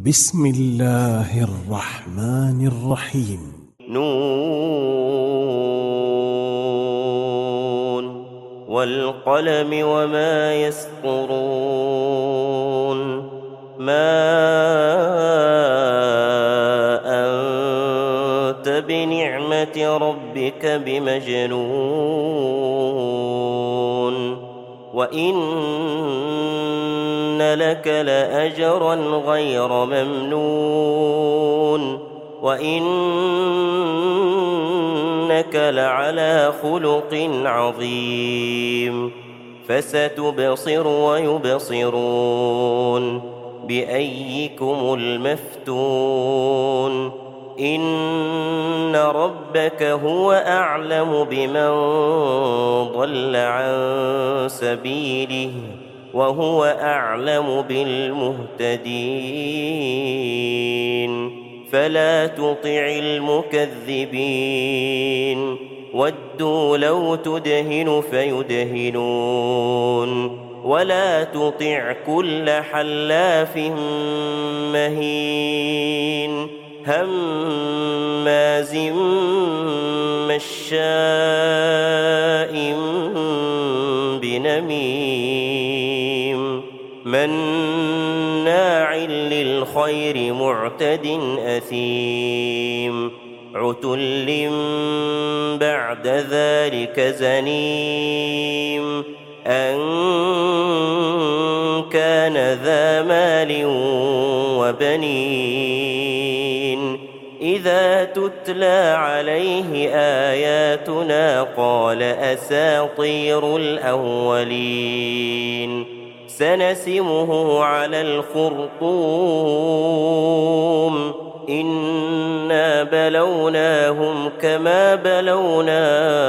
بسم الله الرحمن الرحيم. نون والقلم وما يسطرون ما أنت بنعمة ربك بمجنون وإن لك لأجرا غير ممنون وإنك لعلى خلق عظيم فستبصر ويبصرون بأيكم المفتون إن ربك هو أعلم بمن ضل عن سبيله وهو أعلم بالمهتدين فلا تطع المكذبين ودوا لو تدهن فيدهنون ولا تطع كل حلاف مهين هماز مشاء بنميم مناع للخير معتد أثيم عتل بعد ذلك زنيم أن كان ذا مال وبنين إذا تتلى عليه آياتنا قال أساطير الأولين سنسمه على الخرطوم إنا بلوناهم كما بلونا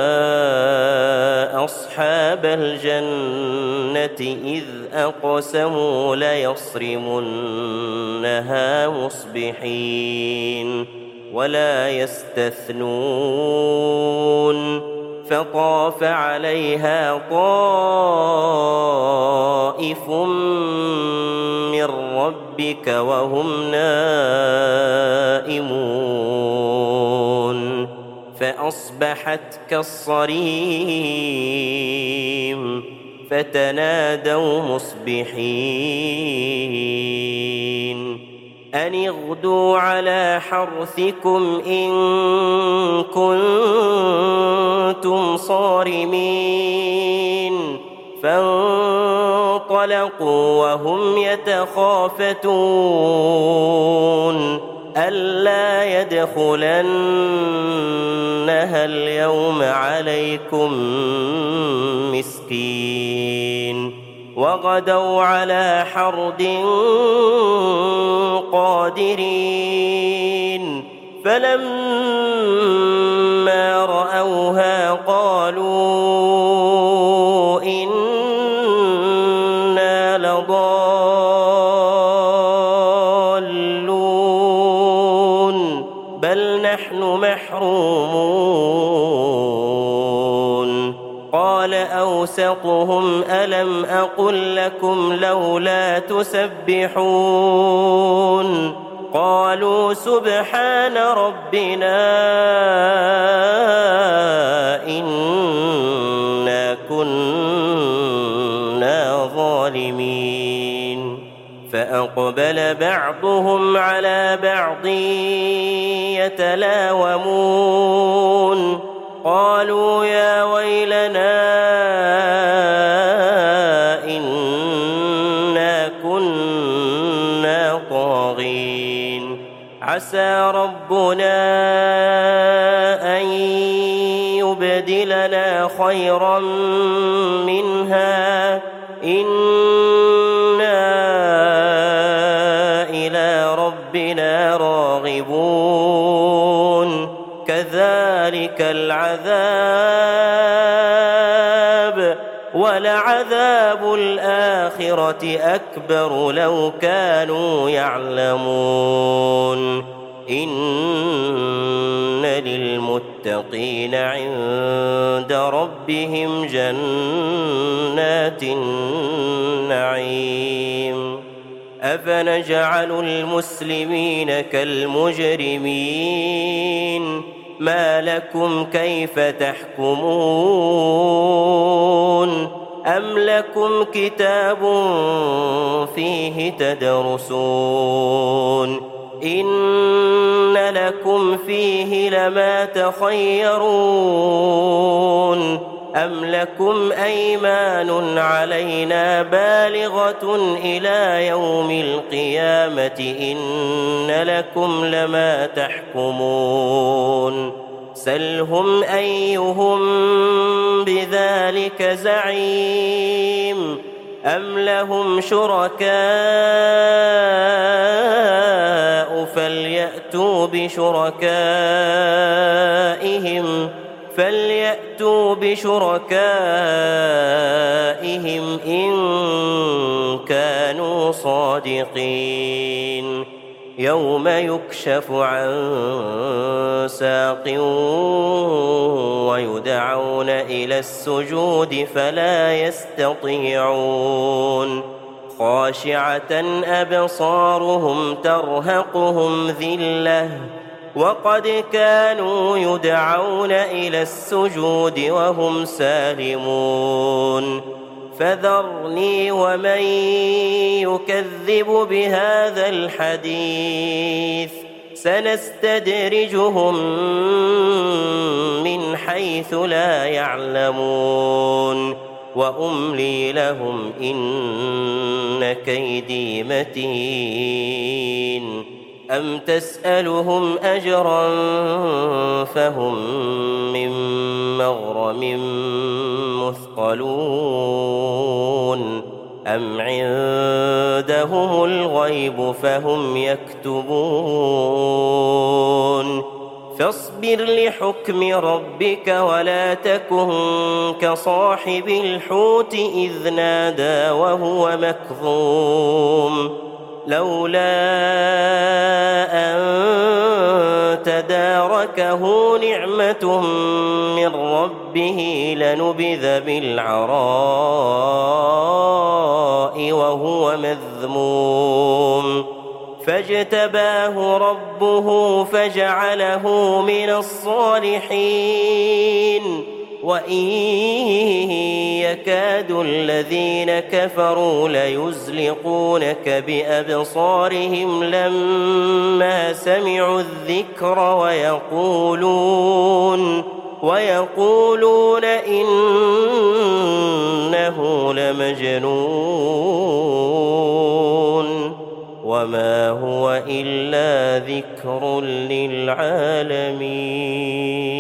أصحاب الجنة إذ أقسموا ليصرمنها مصبحين ولا يستثنون فطاف عليها طائف من ربك وهم نائمون فأصبحت كالصريم فتنادوا مصبحين أن اغدوا على حرثكم إن كنتم صارمين فانطلقوا وهم يتخافتون ألا يدخلنها اليوم عليكم مسكين وغدوا على حرد قادرين فلما رأوها قالوا إنا لضالون بل نحن محرومون قال أوسطهم ألم أقل لكم لولا تسبحون قالوا سبحان ربنا إنا كنا ظالمين فأقبل بعضهم على بعض يتلاومون قالوا يا ويلنا إنا كنا طاغين عسى ربنا أن يبدلنا خيرا منها إنا إلى ربنا راغبون كذلك العذاب ولعذاب الآخرة أكبر لو كانوا يعلمون إن للمتقين عند ربهم جنات النعيم أفنجعل المسلمين كالمجرمين ما لكم كيف تحكمون أم لكم كتاب فيه تدرسون إن لكم فيه لما تخيرون أم لكم أيمان علينا بالغة إلى يوم القيامة إن لكم لما تحكمون سلهم أيهم بذلك زعيم أم لهم شركاء فليأتوا بشركائهم إن كانوا صادقين يوم يكشف عن ساق ويدعون إلى السجود فلا يستطيعون خاشعة أبصارهم ترهقهم ذلة وقد كانوا يدعون إلى السجود وهم سالمون فذرني ومن يكذب بهذا الحديث سنستدرجهم من حيث لا يعلمون وأملي لهم إن كيدي متين أم تسألهم أجرا فهم من مغرم مثقلون أم عندهم الغيب فهم يكتبون فاصبر لحكم ربك ولا تكن كصاحب الحوت إذ نادى وهو مكظوم لولا أن تداركه نعمة من ربه لنبذ بالعراء وهو مذموم فاجتباه ربه فجعله من الصالحين وإن يكاد الذين كفروا ليزلقونك بأبصارهم لما سمعوا الذكر ويقولون إنه لمجنون وما هو إلا ذكر للعالمين.